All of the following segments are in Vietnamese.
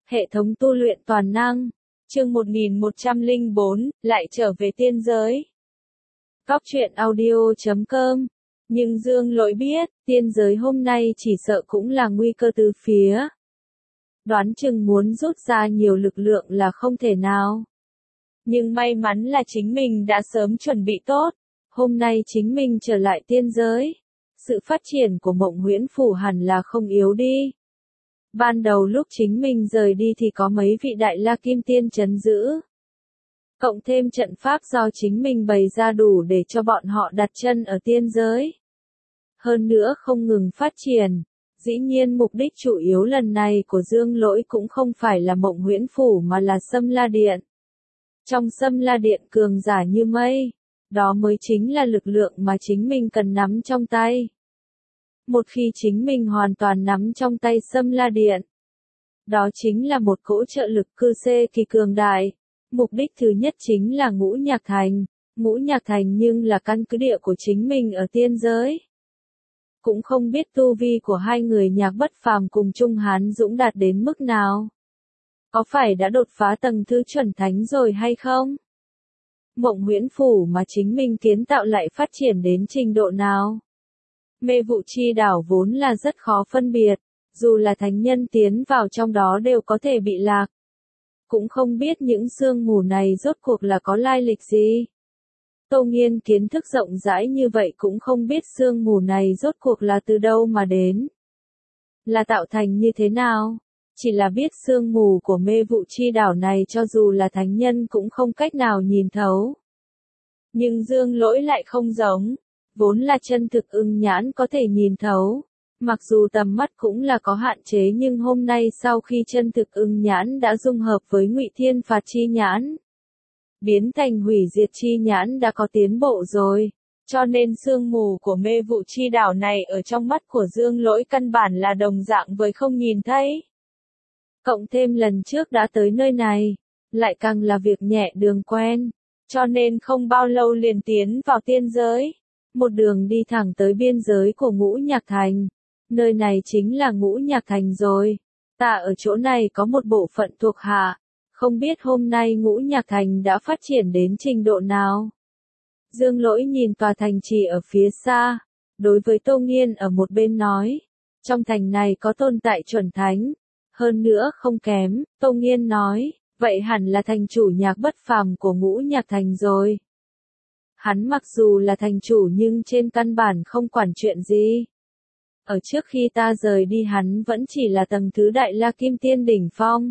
Hệ thống tu luyện toàn năng. Chương 1104, lại trở về tiên giới. Góc truyện audio.com. Nhưng Dương Lỗi biết, tiên giới hôm nay chỉ sợ cũng là nguy cơ từ phía. Đoán chừng muốn rút ra nhiều lực lượng là không thể nào. Nhưng may mắn là chính mình đã sớm chuẩn bị tốt. Hôm nay chính mình trở lại tiên giới. Sự phát triển của Mộng Huyễn Phủ hẳn là không yếu đi. Ban đầu lúc chính mình rời đi thì có mấy vị đại la kim tiên trấn giữ. Cộng thêm trận pháp do chính mình bày ra đủ để cho bọn họ đặt chân ở tiên giới. Hơn nữa không ngừng phát triển. Dĩ nhiên mục đích chủ yếu lần này của Dương Lỗi cũng không phải là Mộng Huyễn Phủ mà là Sâm La Điện. Trong Sâm La Điện cường giả như mây. Đó mới chính là lực lượng mà chính mình cần nắm trong tay. Một khi chính mình hoàn toàn nắm trong tay Sâm La Điện. Đó chính là một cỗ trợ lực cư xê kỳ cường đại. Mục đích thứ nhất chính là Ngũ Nhạc Thành. Ngũ Nhạc Thành nhưng là căn cứ địa của chính mình ở tiên giới. Cũng không biết tu vi của hai người Nhạc Bất Phàm cùng Trung Hán Dũng đạt đến mức nào. Có phải đã đột phá tầng thứ chuẩn thánh rồi hay không? Mộng Huyễn Phủ mà chính mình kiến tạo lại phát triển đến trình độ nào? Mê vụ chi đảo vốn là rất khó phân biệt, dù là thánh nhân tiến vào trong đó đều có thể bị lạc. Cũng không biết những sương mù này rốt cuộc là có lai lịch gì. Tô Nghiên kiến thức rộng rãi như vậy cũng không biết sương mù này rốt cuộc là từ đâu mà đến. Là tạo thành như thế nào? Chỉ là biết sương mù của mê vụ chi đảo này cho dù là thánh nhân cũng không cách nào nhìn thấu. Nhưng Dương Lỗi lại không giống. Vốn là chân thực ưng nhãn có thể nhìn thấu. Mặc dù tầm mắt cũng là có hạn chế nhưng hôm nay sau khi chân thực ưng nhãn đã dung hợp với Ngụy Thiên Phạt chi nhãn. Biến thành hủy diệt chi nhãn đã có tiến bộ rồi. Cho nên sương mù của mê vụ chi đảo này ở trong mắt của Dương Lỗi căn bản là đồng dạng với không nhìn thấy. Cộng thêm lần trước đã tới nơi này. Lại càng là việc nhẹ đường quen. Cho nên không bao lâu liền tiến vào tiên giới. Một đường đi thẳng tới biên giới của Ngũ Nhạc Thành. Nơi này chính là Ngũ Nhạc Thành rồi. Ta ở chỗ này có một bộ phận thuộc hạ. Không biết hôm nay Ngũ Nhạc Thành đã phát triển đến trình độ nào. Dương Lỗi nhìn tòa thành trì ở phía xa. Đối với Tô Nghiên ở một bên nói. Trong thành này có tồn tại chuẩn thánh. Hơn nữa không kém, Tô Nghiên nói. Vậy hẳn là thành chủ Nhạc Bất Phàm của Ngũ Nhạc Thành rồi. Hắn mặc dù là thành chủ nhưng trên căn bản không quản chuyện gì. Ở trước khi ta rời đi hắn vẫn chỉ là tầng thứ đại la kim tiên đỉnh phong.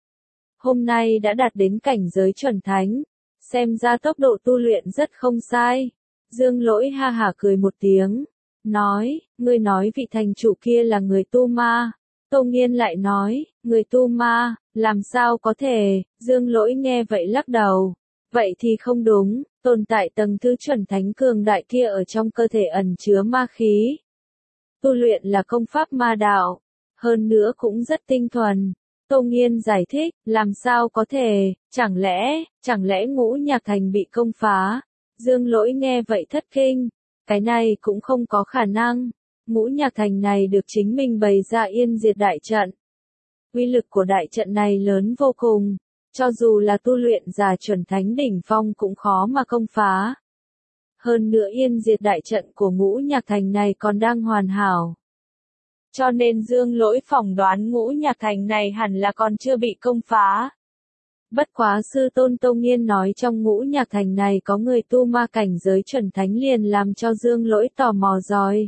Hôm nay đã đạt đến cảnh giới chuẩn thánh. Xem ra tốc độ tu luyện rất không sai. Dương Lỗi ha hả cười một tiếng. Nói, ngươi nói vị thành chủ kia là người tu ma. Tô Nghiên lại nói, người tu ma, làm sao có thể, Dương Lỗi nghe vậy lắc đầu. Vậy thì không đúng, tồn tại tầng thứ chuẩn thánh cường đại kia ở trong cơ thể ẩn chứa ma khí. Tu luyện là công pháp ma đạo, hơn nữa cũng rất tinh thuần. Tô Nghiên giải thích, làm sao có thể, chẳng lẽ Ngũ Nhạc Thành bị công phá. Dương Lỗi nghe vậy thất kinh, cái này cũng không có khả năng. Ngũ Nhạc Thành này được chính mình bày ra yên diệt đại trận. Uy lực của đại trận này lớn vô cùng. Cho dù là tu luyện giả chuẩn thánh đỉnh phong cũng khó mà công phá. Hơn nữa yên diệt đại trận của Ngũ Nhạc Thành này còn đang hoàn hảo. Cho nên Dương Lỗi phỏng đoán Ngũ Nhạc Thành này hẳn là còn chưa bị công phá. Bất quá sư tôn Tô Nghiên nói trong Ngũ Nhạc Thành này có người tu ma cảnh giới chuẩn thánh liền làm cho Dương Lỗi tò mò rồi.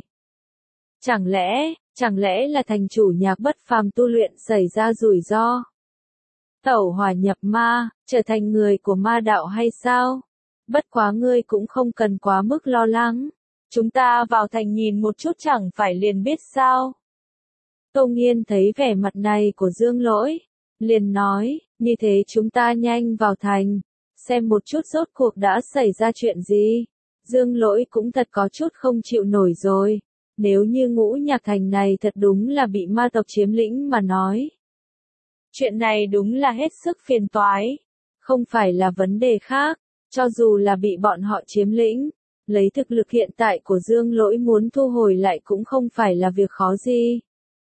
Chẳng lẽ là thành chủ Nhạc Bất Phàm tu luyện xảy ra rủi ro? Tẩu hỏa nhập ma, trở thành người của ma đạo hay sao? Bất quá ngươi cũng không cần quá mức lo lắng. Chúng ta vào thành nhìn một chút chẳng phải liền biết sao? Tô Nghiên thấy vẻ mặt này của Dương Lỗi. Liền nói, như thế chúng ta nhanh vào thành. Xem một chút rốt cuộc đã xảy ra chuyện gì. Dương Lỗi cũng thật có chút không chịu nổi rồi. Nếu như Ngũ Nhạc Thành này thật đúng là bị ma tộc chiếm lĩnh mà nói. Chuyện này đúng là hết sức phiền toái. Không phải là vấn đề khác. Cho dù là bị bọn họ chiếm lĩnh. Lấy thực lực hiện tại của Dương Lỗi muốn thu hồi lại cũng không phải là việc khó gì.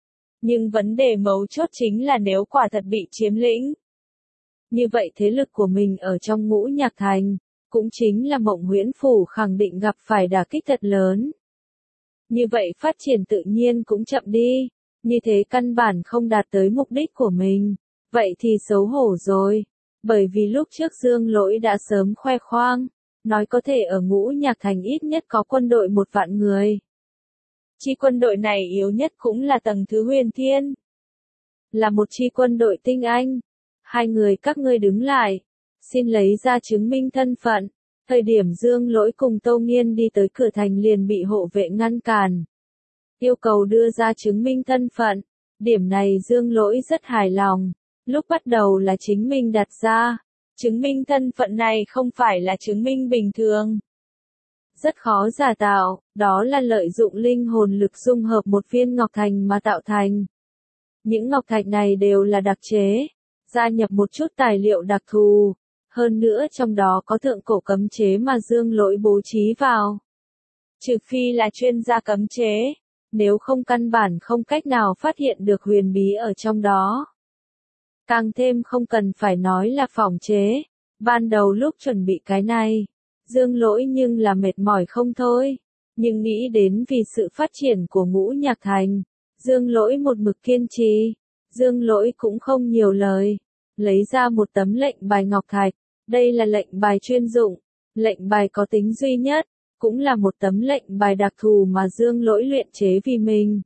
Nhưng vấn đề mấu chốt chính là nếu quả thật bị chiếm lĩnh. Như vậy thế lực của mình ở trong Ngũ Nhạc Thành, cũng chính là Mộng Huyễn Phủ khẳng định gặp phải đả kích thật lớn. Như vậy phát triển tự nhiên cũng chậm đi, như thế căn bản không đạt tới mục đích của mình, vậy thì xấu hổ rồi. Bởi vì lúc trước Dương Lỗi đã sớm khoe khoang, nói có thể ở Ngũ Nhạc Thành ít nhất có quân đội 1.000.000 người. Chi quân đội này yếu nhất cũng là tầng thứ huyền thiên. Là một chi quân đội tinh anh. Hai người các ngươi đứng lại, xin lấy ra chứng minh thân phận. Thời điểm Dương Lỗi cùng Tâu Nghiên đi tới cửa thành liền bị hộ vệ ngăn cản. Yêu cầu đưa ra chứng minh thân phận. Điểm này Dương Lỗi rất hài lòng. Lúc bắt đầu là chính mình đặt ra. Chứng minh thân phận này không phải là chứng minh bình thường. Rất khó giả tạo, đó là lợi dụng linh hồn lực dung hợp một viên ngọc thành mà tạo thành. Những ngọc thạch này đều là đặc chế, gia nhập một chút tài liệu đặc thù, hơn nữa trong đó có thượng cổ cấm chế mà Dương Lỗi bố trí vào. Trừ phi là chuyên gia cấm chế, nếu không căn bản không cách nào phát hiện được huyền bí ở trong đó. Càng thêm không cần phải nói là phỏng chế, ban đầu lúc chuẩn bị cái này, Dương Lỗi nhưng là mệt mỏi không thôi, nhưng nghĩ đến vì sự phát triển của Ngũ Nhạc Thành, Dương Lỗi một mực kiên trì, Dương Lỗi cũng không nhiều lời, lấy ra một tấm lệnh bài ngọc thạch, đây là lệnh bài chuyên dụng, lệnh bài có tính duy nhất, cũng là một tấm lệnh bài đặc thù mà Dương Lỗi luyện chế vì mình.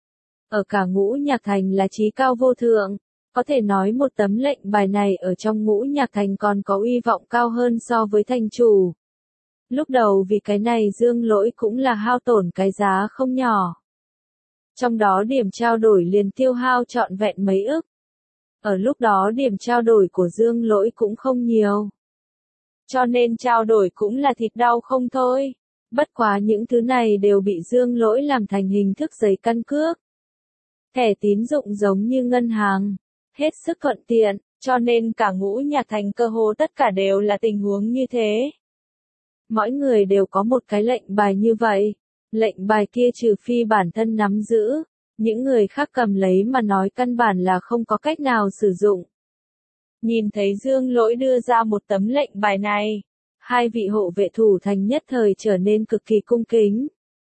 Ở cả Ngũ Nhạc Thành là chí cao vô thượng, có thể nói một tấm lệnh bài này ở trong Ngũ Nhạc Thành còn có uy vọng cao hơn so với thành chủ. Lúc đầu vì cái này Dương Lỗi cũng là hao tổn cái giá không nhỏ. Trong đó điểm trao đổi liền tiêu hao trọn vẹn mấy ức. Ở lúc đó điểm trao đổi của Dương Lỗi cũng không nhiều. Cho nên trao đổi cũng là thịt đau không thôi. Bất quá những thứ này đều bị Dương Lỗi làm thành hình thức giấy căn cước. Thẻ tín dụng giống như ngân hàng. Hết sức thuận tiện, cho nên cả Ngũ Nhạc Thành cơ hồ tất cả đều là tình huống như thế. Mỗi người đều có một cái lệnh bài như vậy. Lệnh bài kia trừ phi bản thân nắm giữ, những người khác cầm lấy mà nói căn bản là không có cách nào sử dụng. Nhìn thấy Dương Lỗi đưa ra một tấm lệnh bài này, hai vị hộ vệ thủ thành nhất thời trở nên cực kỳ cung kính.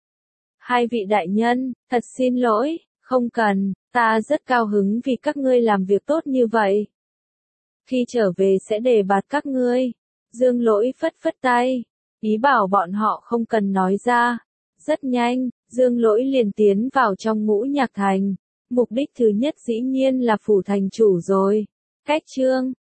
Hai vị đại nhân, thật xin lỗi, không cần, ta rất cao hứng vì các ngươi làm việc tốt như vậy. Khi trở về sẽ đề bạt các ngươi. Dương Lỗi phất phất tay, ý bảo bọn họ không cần nói ra. Rất nhanh, Dương Lỗi liền tiến vào trong Ngũ Nhạc Thành. Mục đích thứ nhất dĩ nhiên là phủ thành chủ rồi. Cách chương